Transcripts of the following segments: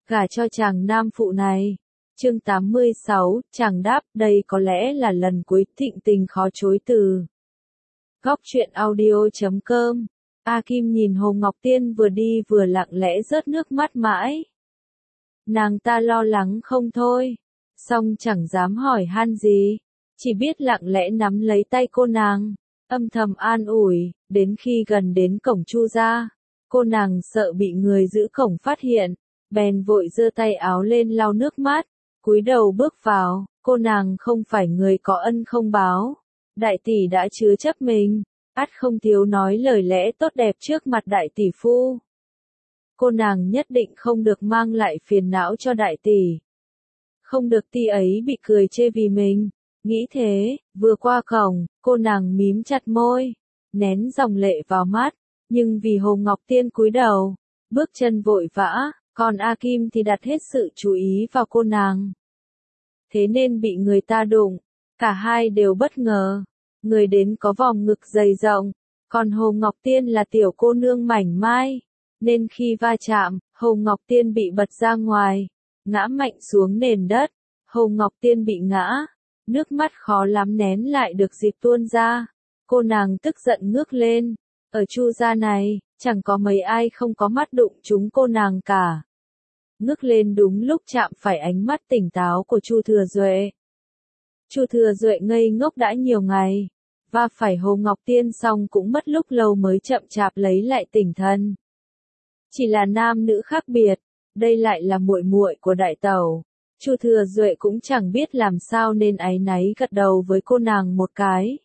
gả cho chàng nam phụ này. Chương 86, chàng đáp, đây có lẽ là lần cuối thịnh tình khó chối từ. Góc truyện audio.com. A Kim nhìn Hồ Ngọc Tiên vừa đi vừa lặng lẽ rớt nước mắt mãi. Nàng ta lo lắng không thôi, song chẳng dám hỏi han gì, chỉ biết lặng lẽ nắm lấy tay cô nàng, âm thầm an ủi, đến khi gần đến cổng Chu gia, cô nàng sợ bị người giữ cổng phát hiện, bèn vội giơ tay áo lên lau nước mắt, cúi đầu bước vào, cô nàng không phải người có ân không báo, đại tỷ đã chứa chấp mình, ắt không thiếu nói lời lẽ tốt đẹp trước mặt đại tỷ phu. Cô nàng nhất định không được mang lại phiền não cho đại tỷ. Không được tỷ ấy bị cười chê vì mình. Nghĩ thế, vừa qua cổng, cô nàng mím chặt môi, nén dòng lệ vào mắt, nhưng vì Hồ Ngọc Tiên cúi đầu, bước chân vội vã, còn A Kim thì đặt hết sự chú ý vào cô nàng. Thế nên bị người ta đụng, cả hai đều bất ngờ. Người đến có vòng ngực dày rộng, còn Hồ Ngọc Tiên là tiểu cô nương mảnh mai, nên khi va chạm, Hồ Ngọc Tiên bị bật ra ngoài, ngã mạnh xuống nền đất. Hồ Ngọc Tiên bị ngã, nước mắt khó lắm nén lại được dịp tuôn ra. Cô nàng tức giận ngước lên, ở Chu gia này, chẳng có mấy ai không có mắt đụng chúng cô nàng cả. Ngước lên đúng lúc chạm phải ánh mắt tỉnh táo của Chu Thừa Duệ. Chu Thừa Duệ ngây ngốc đã nhiều ngày, và phải Hồ Ngọc Tiên xong cũng mất lúc lâu mới chậm chạp lấy lại tỉnh thần. Chỉ là nam nữ khác biệt, đây lại là muội muội của đại tẩu. Chu Thừa Duệ cũng chẳng biết làm sao nên áy náy gật đầu với cô nàng một cái.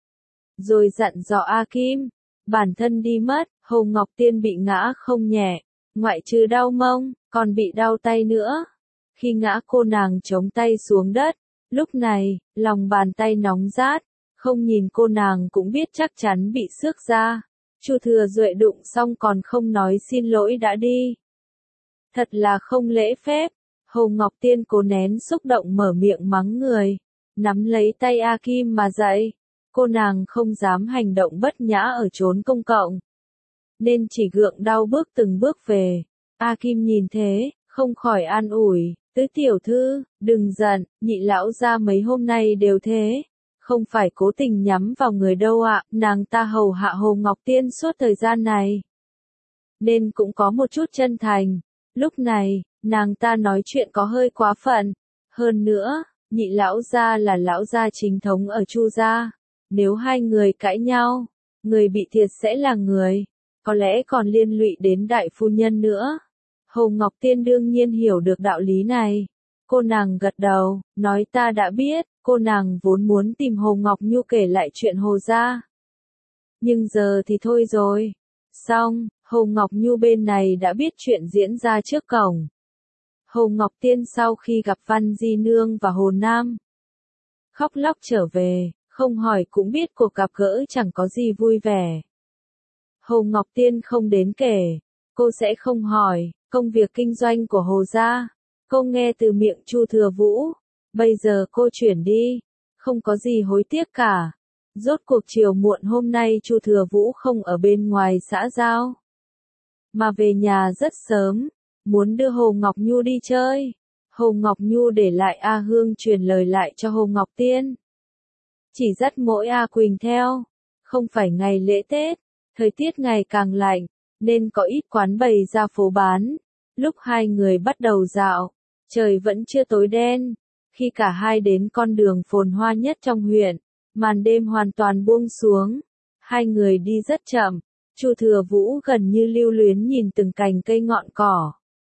Rồi dặn dò A Kim, bản thân đi mất, Hồ Ngọc Tiên bị ngã không nhẹ, ngoại trừ đau mông, còn bị đau tay nữa. Khi ngã cô nàng chống tay xuống đất, lúc này, lòng bàn tay nóng rát, không nhìn cô nàng cũng biết chắc chắn bị xước ra. Chu Thừa Duệ đụng xong còn không nói xin lỗi đã đi. Thật là không lễ phép. Hồ Ngọc Tiên cố nén xúc động mở miệng mắng người, nắm lấy tay A Kim mà dạy. Cô nàng không dám hành động bất nhã ở chốn công cộng, nên chỉ gượng đau bước từng bước về. A Kim nhìn thế, không khỏi an ủi, tứ tiểu thư, đừng giận, nhị lão gia mấy hôm nay đều thế. Không phải cố tình nhắm vào người đâu ạ, nàng ta hầu hạ Hồ Ngọc Tiên suốt thời gian này, nên cũng có một chút chân thành. Lúc này, nàng ta nói chuyện có hơi quá phận. Hơn nữa, nhị lão gia là lão gia chính thống ở Chu gia. Nếu hai người cãi nhau, người bị thiệt sẽ là người, có lẽ còn liên lụy đến đại phu nhân nữa. Hồ Ngọc Tiên đương nhiên hiểu được đạo lý này. Cô nàng gật đầu, nói ta đã biết. Cô nàng vốn muốn tìm Hồ Ngọc Nhu kể lại chuyện Hồ gia. Nhưng giờ thì thôi rồi. Xong, Hồ Ngọc Nhu bên này đã biết chuyện diễn ra trước cổng. Hồ Ngọc Tiên sau khi gặp Văn Di Nương và Hồ Nam, khóc lóc trở về, không hỏi cũng biết cuộc gặp gỡ chẳng có gì vui vẻ. Hồ Ngọc Tiên không đến kể, cô sẽ không hỏi, công việc kinh doanh của Hồ gia, cô nghe từ miệng Chu Thừa Vũ. Bây giờ cô chuyển đi, không có gì hối tiếc cả. Rốt cuộc chiều muộn hôm nay Chu Thừa Vũ không ở bên ngoài xã giao, mà về nhà rất sớm, muốn đưa Hồ Ngọc Nhu đi chơi. Hồ Ngọc Nhu để lại A Hương truyền lời lại cho Hồ Ngọc Tiên, chỉ dắt mỗi A Quỳnh theo. Không phải ngày lễ Tết, thời tiết ngày càng lạnh, nên có ít quán bày ra phố bán. Lúc hai người bắt đầu dạo, trời vẫn chưa tối đen. Khi cả hai đến con đường phồn hoa nhất trong huyện, màn đêm hoàn toàn buông xuống. Hai người đi rất chậm, Chu Thừa Vũ gần như lưu luyến nhìn từng cành cây ngọn cỏ.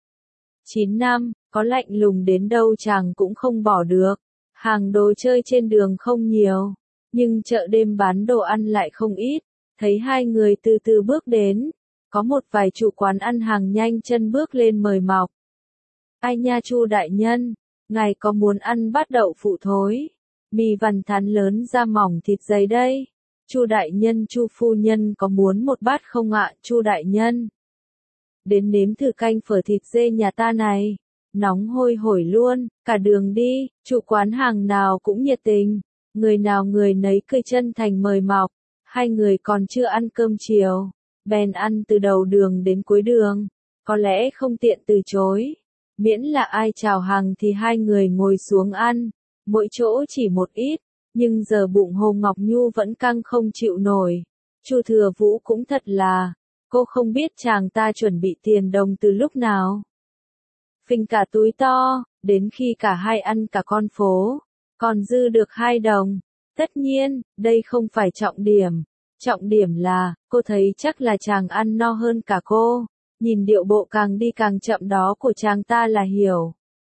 9 năm, có lạnh lùng đến đâu chàng cũng không bỏ được. Hàng đồ chơi trên đường không nhiều, nhưng chợ đêm bán đồ ăn lại không ít. Thấy hai người từ từ bước đến, có một vài chủ quán ăn hàng nhanh chân bước lên mời mọc. Ai nha Chu đại nhân, ngài có muốn ăn bát đậu phụ thối, mì vằn thắn lớn da mỏng thịt dày đây? Chu đại nhân, Chu phu nhân có muốn một bát không ạ? Chu đại nhân, đến nếm thử canh phở thịt dê nhà ta này, nóng hôi hổi luôn. Cả đường đi, chủ quán hàng nào cũng nhiệt tình, người nào người nấy cười chân thành mời mọc. Hai người còn chưa ăn cơm chiều, bèn ăn từ đầu đường đến cuối đường, có lẽ không tiện từ chối. miễn là ai chào hàng thì hai người ngồi xuống ăn, mỗi chỗ chỉ một ít, nhưng giờ bụng Hồ Ngọc Nhu vẫn căng không chịu nổi. Chu Thừa Vũ cũng thật là, cô không biết chàng ta chuẩn bị tiền đồng từ lúc nào. Phình cả túi to, đến khi cả hai ăn cả con phố, còn dư được 2 đồng. Tất nhiên, đây không phải trọng điểm. Trọng điểm là, cô thấy chắc là chàng ăn no hơn cả cô. Nhìn điệu bộ càng đi càng chậm đó của chàng ta là hiểu.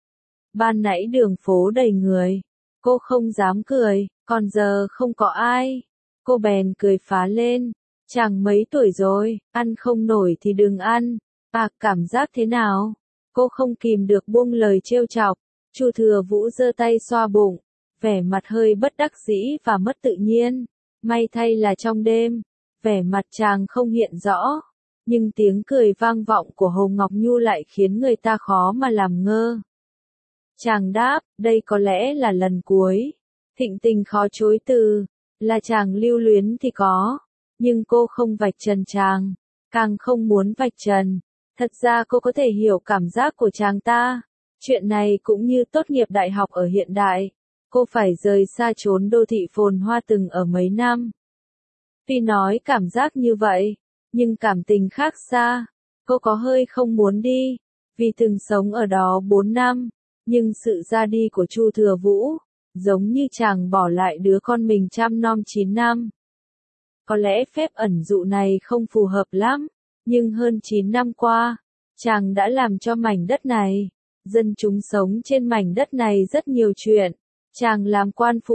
Ban nãy đường phố đầy người. Cô không dám cười, còn giờ không có ai. Cô bèn cười phá lên. Chàng mấy tuổi rồi, ăn không nổi thì đừng ăn. À, cảm giác thế nào? Cô không kìm được buông lời trêu chọc. Chu Thừa Vũ giơ tay xoa bụng, vẻ mặt hơi bất đắc dĩ và mất tự nhiên. May thay là trong đêm, vẻ mặt chàng không hiện rõ, nhưng tiếng cười vang vọng của Hồ Ngọc Nhu lại khiến người ta khó mà làm ngơ. Chàng đáp, đây có lẽ là lần cuối. Thịnh tình khó chối từ, là chàng lưu luyến thì có, nhưng cô không vạch trần chàng, càng không muốn vạch trần. Thật ra cô có thể hiểu cảm giác của chàng ta. Chuyện này cũng như tốt nghiệp đại học ở hiện đại. Cô phải rời xa chốn đô thị phồn hoa từng ở mấy năm. Tuy nói cảm giác như vậy, nhưng cảm tình khác xa. Cô có hơi không muốn đi, vì từng sống ở đó 4 năm. Nhưng sự ra đi của Chu Thừa Vũ, giống như chàng bỏ lại đứa con mình chăm nom 9 năm. Có lẽ phép ẩn dụ này không phù hợp lắm, nhưng hơn 9 năm qua, chàng đã làm cho mảnh đất này, dân chúng sống trên mảnh đất này rất nhiều chuyện. Chàng làm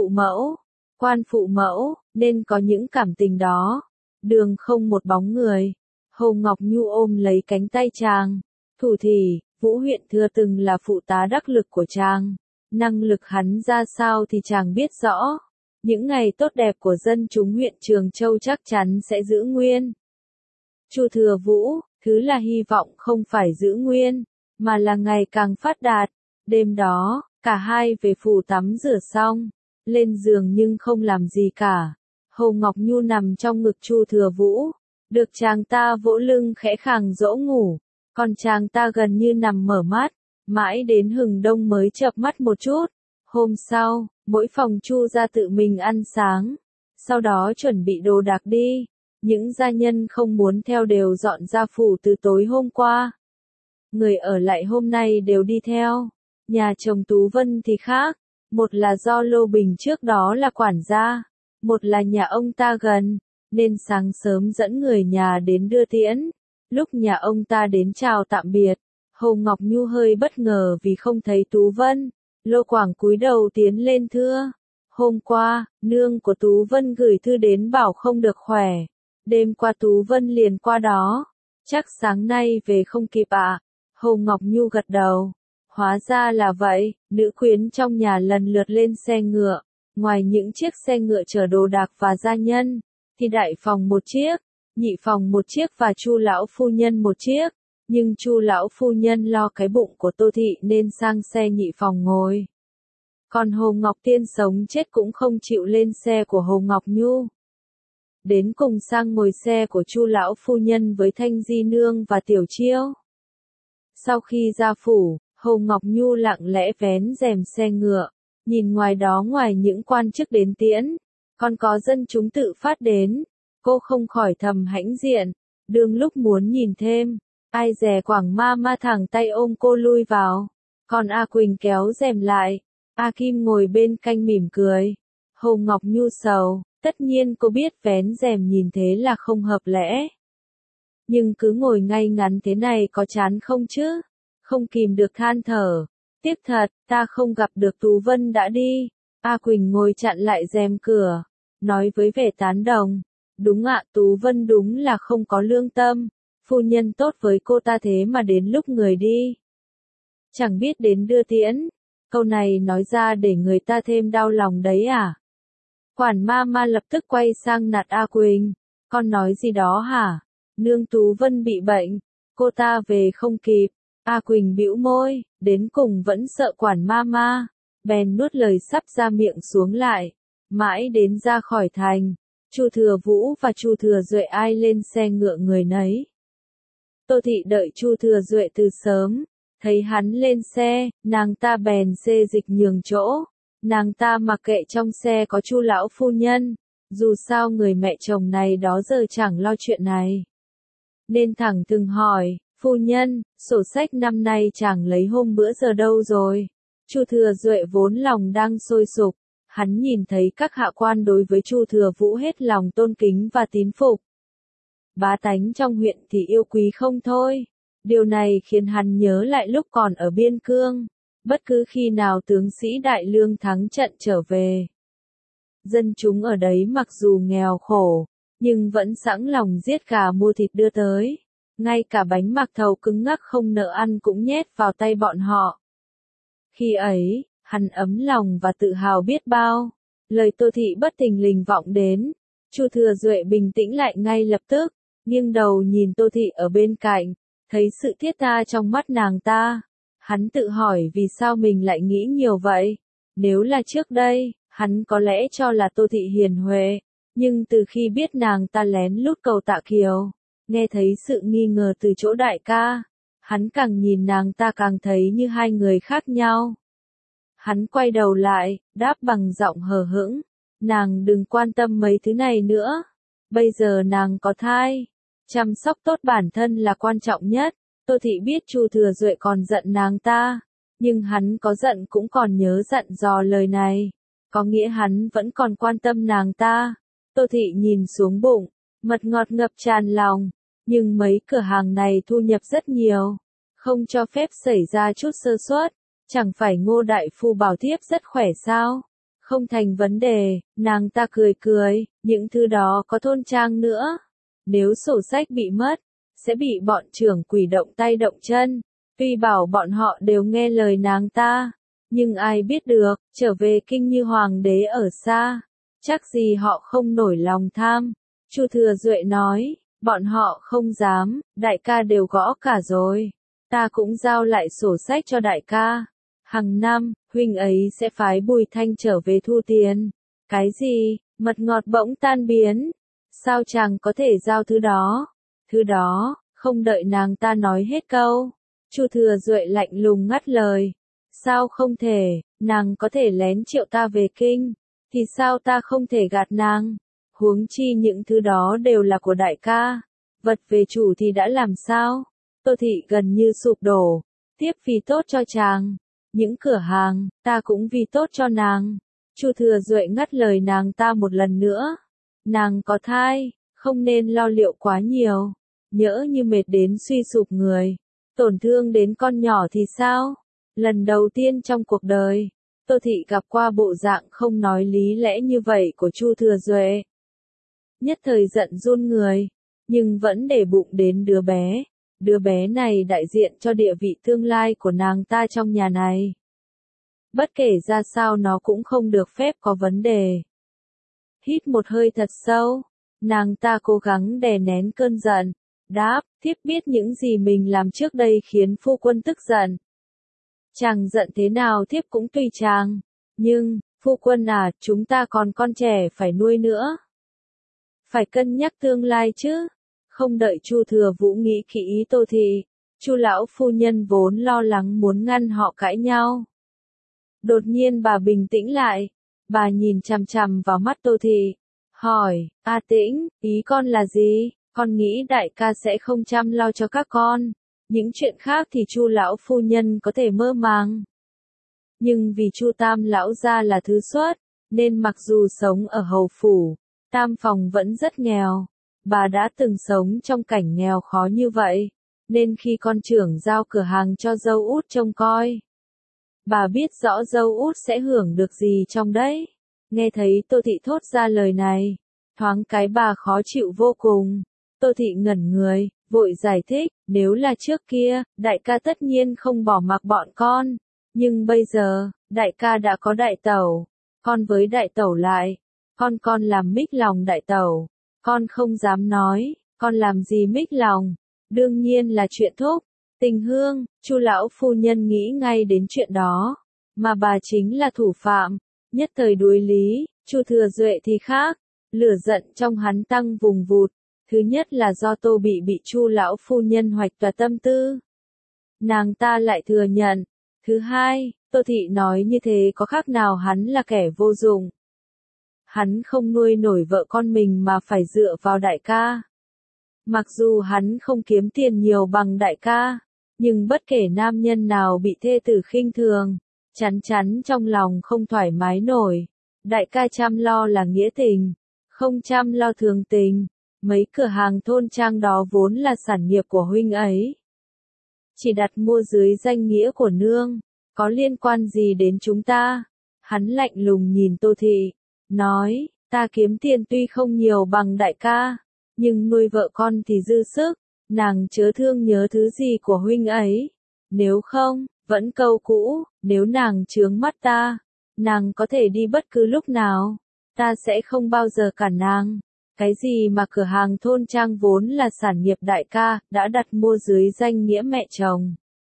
quan phụ mẫu, nên có những cảm tình đó. Đường không một bóng người. Hồ Ngọc Nhu ôm lấy cánh tay chàng. Thủ thỉ, Vũ huyện thừa từng là phụ tá đắc lực của chàng. Năng lực hắn ra sao thì chàng biết rõ. Những ngày tốt đẹp của dân chúng huyện Trường Châu chắc chắn sẽ giữ nguyên. Chu Thừa Vũ, thứ là hy vọng không phải giữ nguyên, mà là ngày càng phát đạt. Đêm đó, cả hai về phủ tắm rửa xong, lên giường nhưng không làm gì cả. Hồ Ngọc Nhu nằm trong ngực Chu Thừa Vũ, được chàng ta vỗ lưng khẽ khàng dỗ ngủ, còn chàng ta gần như nằm mở mắt, mãi đến hừng đông mới chợp mắt một chút. Hôm sau, mỗi phòng Chu ra tự mình ăn sáng, sau đó chuẩn bị đồ đạc đi. Những gia nhân không muốn theo đều dọn ra phủ từ tối hôm qua. Người ở lại hôm nay đều đi theo. Nhà chồng Tú Vân thì khác, một là do Lô Bình trước đó là quản gia, một là nhà ông ta gần, nên sáng sớm dẫn người nhà đến đưa tiễn. Lúc nhà ông ta đến chào tạm biệt, Hồ Ngọc Nhu hơi bất ngờ vì không thấy Tú Vân. Lô Quảng cúi đầu tiến lên thưa. Hôm qua, nương của Tú Vân gửi thư đến bảo không được khỏe. Đêm qua Tú Vân liền qua đó. Chắc sáng nay về không kịp ạ. Hồ Ngọc Nhu gật đầu. Hóa ra là vậy, nữ quyến trong nhà lần lượt lên xe ngựa. Ngoài những chiếc xe ngựa chở đồ đạc và gia nhân, thì đại phòng một chiếc, nhị phòng một chiếc và Chu lão phu nhân một chiếc. Nhưng Chu lão phu nhân lo cái bụng của Tô Thị nên sang xe nhị phòng ngồi. Còn Hồ Ngọc Tiên sống chết cũng không chịu lên xe của Hồ Ngọc Nhu. Đến cùng sang ngồi xe của Chu lão phu nhân với Thanh Di nương và Tiểu Chiêu. Sau khi ra phủ, Hồ Ngọc Nhu lặng lẽ vén rèm xe ngựa, nhìn ngoài đó ngoài những quan chức đến tiễn, còn có dân chúng tự phát đến, cô không khỏi thầm hãnh diện, đương lúc muốn nhìn thêm, ai dè Quảng Ma thẳng tay ôm cô lui vào, còn A Quỳnh kéo rèm lại, A Kim ngồi bên cạnh mỉm cười. Hồ Ngọc Nhu sầu, tất nhiên cô biết vén rèm nhìn thế là không hợp lẽ. Nhưng cứ ngồi ngay ngắn thế này có chán không chứ? Không kìm được than thở. Tiếc thật, ta không gặp được Tú Vân đã đi. A Quỳnh ngồi chặn lại rèm cửa, nói với vẻ tán đồng. Đúng ạ, Tú Vân đúng là không có lương tâm. Phu nhân tốt với cô ta thế mà đến lúc người đi. Chẳng biết đến đưa tiễn. Câu này nói ra để người ta thêm đau lòng đấy à? Quản ma lập tức quay sang nạt A Quỳnh. Con nói gì đó hả? Nương Tú Vân bị bệnh. Cô ta về không kịp. A Quỳnh bĩu môi, đến cùng vẫn sợ quản ma, bèn nuốt lời sắp ra miệng xuống lại. Mãi đến ra khỏi thành, Chu Thừa Vũ và Chu Thừa Duệ ai lên xe ngựa người nấy. Tô Thị đợi Chu Thừa Duệ từ sớm, Thấy hắn lên xe, nàng ta bèn xê dịch nhường chỗ. Nàng ta mặc kệ trong xe có Chu lão phu nhân, dù sao người mẹ chồng này đó giờ chẳng lo chuyện này. Nên thẳng thừng hỏi, phu nhân, sổ sách năm nay chàng lấy hôm bữa giờ đâu rồi? Chu Thừa Duệ vốn lòng đang sôi sục, hắn nhìn thấy các hạ quan đối với Chu Thừa Vũ hết lòng tôn kính và tín phục. Bá tánh trong huyện thì yêu quý không thôi. Điều này khiến hắn nhớ lại lúc còn ở biên cương, bất cứ khi nào tướng sĩ Đại Lương thắng trận trở về. Dân chúng ở đấy mặc dù nghèo khổ, nhưng vẫn sẵn lòng giết gà mua thịt đưa tới. Ngay cả bánh mạc thầu cứng ngắc không nỡ ăn cũng nhét vào tay bọn họ. Khi ấy, hắn ấm lòng và tự hào biết bao. Lời Tô Thị bất thình lình vọng đến. Chu Thừa Duệ bình tĩnh lại ngay lập tức, nghiêng đầu nhìn Tô Thị ở bên cạnh, thấy sự thiết tha trong mắt nàng ta. Hắn tự hỏi vì sao mình lại nghĩ nhiều vậy. Nếu là trước đây, hắn có lẽ cho là Tô Thị hiền huệ, nhưng từ khi biết nàng ta lén lút cầu Tạ Kiều, nghe thấy sự nghi ngờ từ chỗ đại ca, hắn càng nhìn nàng ta càng thấy như hai người khác nhau. Hắn quay đầu lại, đáp bằng giọng hờ hững, nàng đừng quan tâm mấy thứ này nữa, bây giờ nàng có thai, chăm sóc tốt bản thân là quan trọng nhất. Tô Thị biết Chu Thừa Duệ còn giận nàng ta, nhưng hắn có giận cũng còn nhớ dặn dò lời này, có nghĩa hắn vẫn còn quan tâm nàng ta. Tô Thị nhìn xuống bụng, mật ngọt ngập tràn lòng, nhưng mấy cửa hàng này thu nhập rất nhiều, không cho phép xảy ra chút sơ suất, chẳng phải Ngô đại phu bảo thiếp rất khỏe sao? Không thành vấn đề, nàng ta cười cười, những thứ đó có thôn trang nữa, nếu sổ sách bị mất, sẽ bị bọn trưởng quỷ động tay động chân. Tuy bảo bọn họ đều nghe lời nàng ta, nhưng ai biết được, trở về kinh như hoàng đế ở xa, chắc gì họ không nổi lòng tham. Chu Thừa Duệ nói, bọn họ không dám, đại ca đều gõ cả rồi, ta cũng giao lại sổ sách cho đại ca. Hàng năm, huynh ấy sẽ phái Bùi Thanh trở về thu tiền. Cái gì? Mật ngọt bỗng tan biến. Sao chàng có thể giao thứ đó? Thứ đó, không đợi nàng ta nói hết câu. Chu Thừa Duệ lạnh lùng ngắt lời. Sao không thể, nàng có thể lén triệu ta về kinh, thì sao ta không thể gạt nàng? Huống chi những thứ đó đều là của đại ca. Vật về chủ thì đã làm sao? Tô Thị gần như sụp đổ. Tiếp vì tốt cho chàng. Những cửa hàng, ta cũng vì tốt cho nàng. Chu Thừa Duệ ngắt lời nàng ta một lần nữa. Nàng có thai, không nên lo liệu quá nhiều. Nhỡ như mệt đến suy sụp người, tổn thương đến con nhỏ thì sao? Lần đầu tiên trong cuộc đời, Tô Thị gặp qua bộ dạng không nói lý lẽ như vậy của Chu Thừa Duệ. Nhất thời giận run người, nhưng vẫn để bụng đến đứa bé. Đứa bé này đại diện cho địa vị tương lai của nàng ta trong nhà này. Bất kể ra sao nó cũng không được phép có vấn đề. Hít một hơi thật sâu, nàng ta cố gắng đè nén cơn giận. Đáp, thiếp biết những gì mình làm trước đây khiến phu quân tức giận. Chàng giận thế nào thiếp cũng tùy chàng. Nhưng, phu quân à, chúng ta còn con trẻ phải nuôi nữa. Phải cân nhắc tương lai chứ. Không đợi Chu Thừa Vũ nghĩ kỹ ý Tô Thị, Chu lão phu nhân vốn lo lắng muốn ngăn họ cãi nhau. Đột nhiên bà bình tĩnh lại, bà nhìn chằm chằm vào mắt Tô Thị, hỏi, A Tĩnh, ý con là gì? Con nghĩ đại ca sẽ không chăm lo cho các con, những chuyện khác thì Chu lão phu nhân có thể mơ màng. Nhưng vì Chu Tam lão gia là thứ xuất, nên mặc dù sống ở hầu phủ, tam phòng vẫn rất nghèo. Bà đã từng sống trong cảnh nghèo khó như vậy, nên khi con trưởng giao cửa hàng cho dâu út trông coi, bà biết rõ dâu út sẽ hưởng được gì trong đấy. Nghe thấy Tô Thị thốt ra lời này, thoáng cái bà khó chịu vô cùng. Tô Thị ngẩn người, vội giải thích, nếu là trước kia, đại ca tất nhiên không bỏ mặc bọn con, nhưng bây giờ, đại ca đã có đại tẩu, con với đại tẩu lại, con làm mích lòng đại tẩu. Con không dám nói, con làm gì mích lòng, đương nhiên là chuyện thúc, tình hương. Chu lão phu nhân nghĩ ngay đến chuyện đó, mà bà chính là thủ phạm, nhất thời đuối lý. Chu Thừa Duệ thì khác, lửa giận trong hắn tăng vùng vụt. Thứ nhất là do Tô bị Chu lão phu nhân hoạch tỏa tâm tư. nàng ta lại thừa nhận. Thứ hai, Tô Thị nói như thế có khác nào hắn là kẻ vô dụng. Hắn không nuôi nổi vợ con mình mà phải dựa vào đại ca. Mặc dù hắn không kiếm tiền nhiều bằng đại ca, nhưng bất kể nam nhân nào bị thê tử khinh thường, chắn chắn trong lòng không thoải mái nổi. Đại ca chăm lo là nghĩa tình, không chăm lo thường tình. Mấy cửa hàng thôn trang đó vốn là sản nghiệp của huynh ấy. Chỉ đặt mua dưới danh nghĩa của nương, có liên quan gì đến chúng ta? Hắn lạnh lùng nhìn Tô Thị, nói, ta kiếm tiền tuy không nhiều bằng đại ca, nhưng nuôi vợ con thì dư sức, nàng chớ thương nhớ thứ gì của huynh ấy. Nếu không, vẫn câu cũ, nếu nàng chướng mắt ta, nàng có thể đi bất cứ lúc nào, ta sẽ không bao giờ cản nàng. Cái gì mà cửa hàng thôn trang vốn là sản nghiệp đại ca, đã đặt mua dưới danh nghĩa mẹ chồng.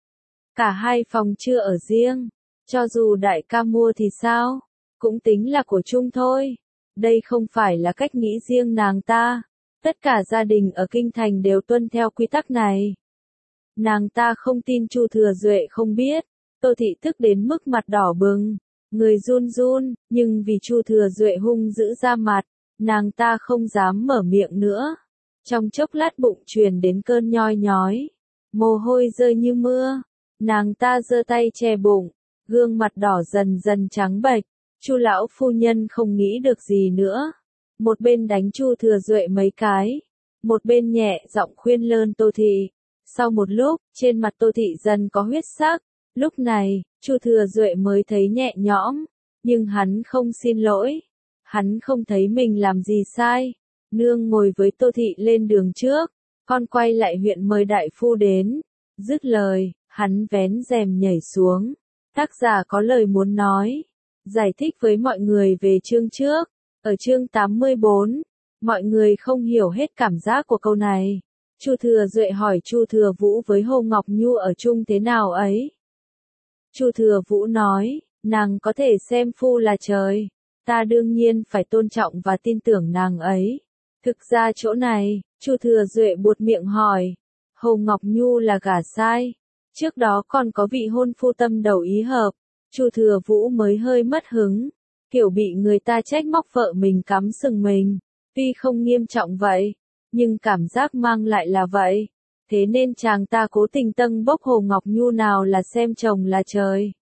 Cả hai phòng chưa ở riêng, cho dù đại ca mua thì sao, cũng tính là của chung thôi. Đây không phải là cách nghĩ riêng nàng ta, tất cả gia đình ở kinh thành đều tuân theo quy tắc này. Nàng ta không tin Chu Thừa Duệ không biết, Tô Thị tức đến mức mặt đỏ bừng, người run run, nhưng vì Chu Thừa Duệ hung dữ ra mặt, nàng ta không dám mở miệng nữa. Trong chốc lát bụng truyền đến cơn nhoi nhói, mồ hôi rơi như mưa, nàng ta giơ tay che bụng, gương mặt đỏ dần dần trắng bệch. Chu lão phu nhân không nghĩ được gì nữa, một bên đánh Chu Thừa Duệ mấy cái, một bên nhẹ giọng khuyên lơn Tô Thị. Sau một lúc, trên mặt Tô Thị dần có huyết sắc, lúc này, Chu Thừa Duệ mới thấy nhẹ nhõm, nhưng hắn không xin lỗi. Hắn không thấy mình làm gì sai. Nương ngồi với Tô Thị lên đường trước, con quay lại huyện mời đại phu đến. Dứt lời, hắn vén rèm nhảy xuống. Tác giả có lời muốn nói, giải thích với mọi người về chương trước. Ở chương 84, mọi người không hiểu hết cảm giác của câu này. Chu Thừa Duệ hỏi Chu Thừa Vũ với Hồ Ngọc Nhu ở chung thế nào ấy. Chu Thừa Vũ nói, nàng có thể xem phu là trời. Ta đương nhiên phải tôn trọng và tin tưởng nàng ấy. Thực ra chỗ này, Chu Thừa Duệ buột miệng hỏi, Hồ Ngọc Nhu là gả sai. Trước đó còn có vị hôn phu tâm đầu ý hợp. Chu Thừa Vũ mới hơi mất hứng, kiểu bị người ta trách móc vợ mình cắm sừng mình. Tuy không nghiêm trọng vậy, nhưng cảm giác mang lại là vậy. Thế nên chàng ta cố tình tâng bốc Hồ Ngọc Nhu nào là xem chồng là trời.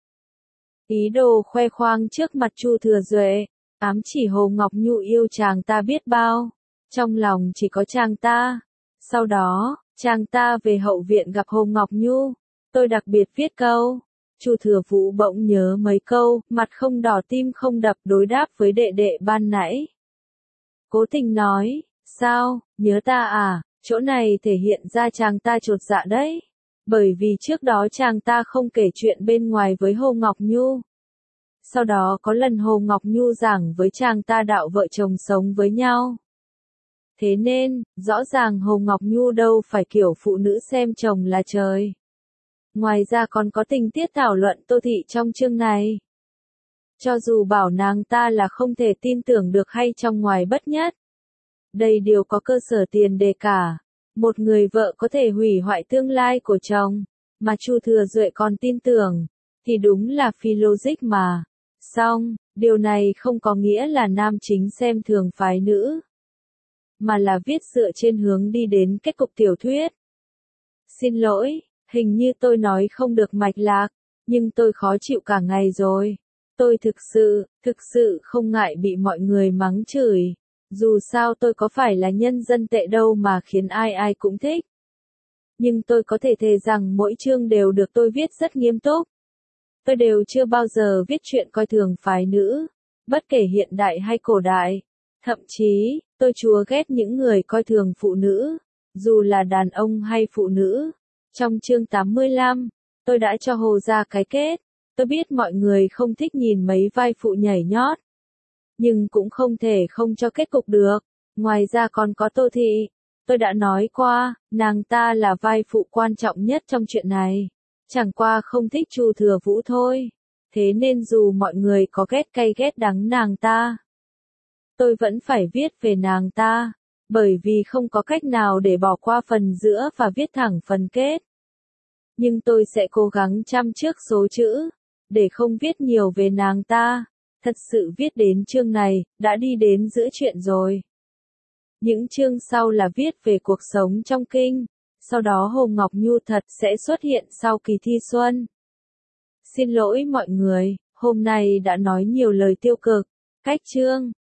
Ý đồ khoe khoang trước mặt Chu Thừa Duệ, ám chỉ Hồ Ngọc Nhu yêu chàng ta biết bao, trong lòng chỉ có chàng ta. Sau đó, chàng ta về hậu viện gặp Hồ Ngọc Nhu, tôi đặc biệt viết câu. Chu Thừa Vũ bỗng nhớ mấy câu, mặt không đỏ tim không đập đối đáp với đệ đệ ban nãy. Cố tình nói, sao, nhớ ta à, chỗ này thể hiện ra chàng ta chột dạ đấy. Bởi vì trước đó chàng ta không kể chuyện bên ngoài với Hồ Ngọc Nhu. Sau đó có lần Hồ Ngọc Nhu giảng với chàng ta đạo vợ chồng sống với nhau. Thế nên, rõ ràng Hồ Ngọc Nhu đâu phải kiểu phụ nữ xem chồng là trời. Ngoài ra còn có tình tiết thảo luận Tô Thị trong chương này. Cho dù bảo nàng ta là không thể tin tưởng được hay trong ngoài bất nhất. Đây đều có cơ sở tiền đề cả. Một người vợ có thể hủy hoại tương lai của chồng, mà Chu Thừa Duệ còn tin tưởng, thì đúng là phi logic mà. Song, điều này không có nghĩa là nam chính xem thường phái nữ, mà là viết dựa trên hướng đi đến kết cục tiểu thuyết. Xin lỗi, hình như tôi nói không được mạch lạc, nhưng tôi khó chịu cả ngày rồi. Tôi thực sự không ngại bị mọi người mắng chửi. Dù sao tôi có phải là nhân dân tệ đâu mà khiến ai ai cũng thích. Nhưng tôi có thể thề rằng mỗi chương đều được tôi viết rất nghiêm túc. Tôi đều chưa bao giờ viết chuyện coi thường phái nữ, bất kể hiện đại hay cổ đại. Thậm chí, tôi chúa ghét những người coi thường phụ nữ, dù là đàn ông hay phụ nữ. Trong chương 85, tôi đã cho Hồ ra cái kết. Tôi biết mọi người không thích nhìn mấy vai phụ nhảy nhót, nhưng cũng không thể không cho kết cục được. Ngoài ra còn có Tô Thị. Tôi đã nói qua, nàng ta là vai phụ quan trọng nhất trong chuyện này. Chẳng qua không thích Chu Thừa Vũ thôi. Thế nên dù mọi người có ghét cay ghét đắng nàng ta, tôi vẫn phải viết về nàng ta, bởi vì không có cách nào để bỏ qua phần giữa và viết thẳng phần kết. Nhưng tôi sẽ cố gắng chăm trước số chữ, để không viết nhiều về nàng ta. Thật sự viết đến chương này, đã đi đến giữa chuyện rồi. Những chương sau là viết về cuộc sống trong kinh. Sau đó Hồ Ngọc Nhu thật sẽ xuất hiện sau kỳ thi xuân. Xin lỗi mọi người, hôm nay đã nói nhiều lời tiêu cực. Cách chương